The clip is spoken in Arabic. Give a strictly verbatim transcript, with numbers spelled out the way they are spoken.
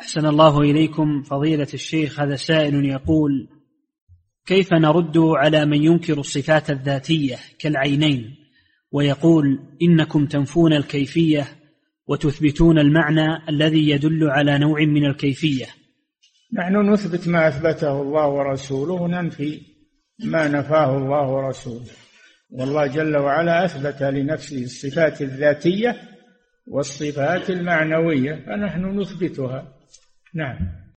أحسن الله إليكم فضيلة الشيخ. هذا سائل يقول: كيف نرد على من ينكر الصفات الذاتية كالعينين ويقول إنكم تنفون الكيفية وتثبتون المعنى الذي يدل على نوع من الكيفية؟ نحن نثبت ما أثبته الله ورسوله وننفي ما نفاه الله ورسوله، والله جل وعلا أثبت لنفسه الصفات الذاتية والصفات المعنوية فنحن نثبتها. نعم.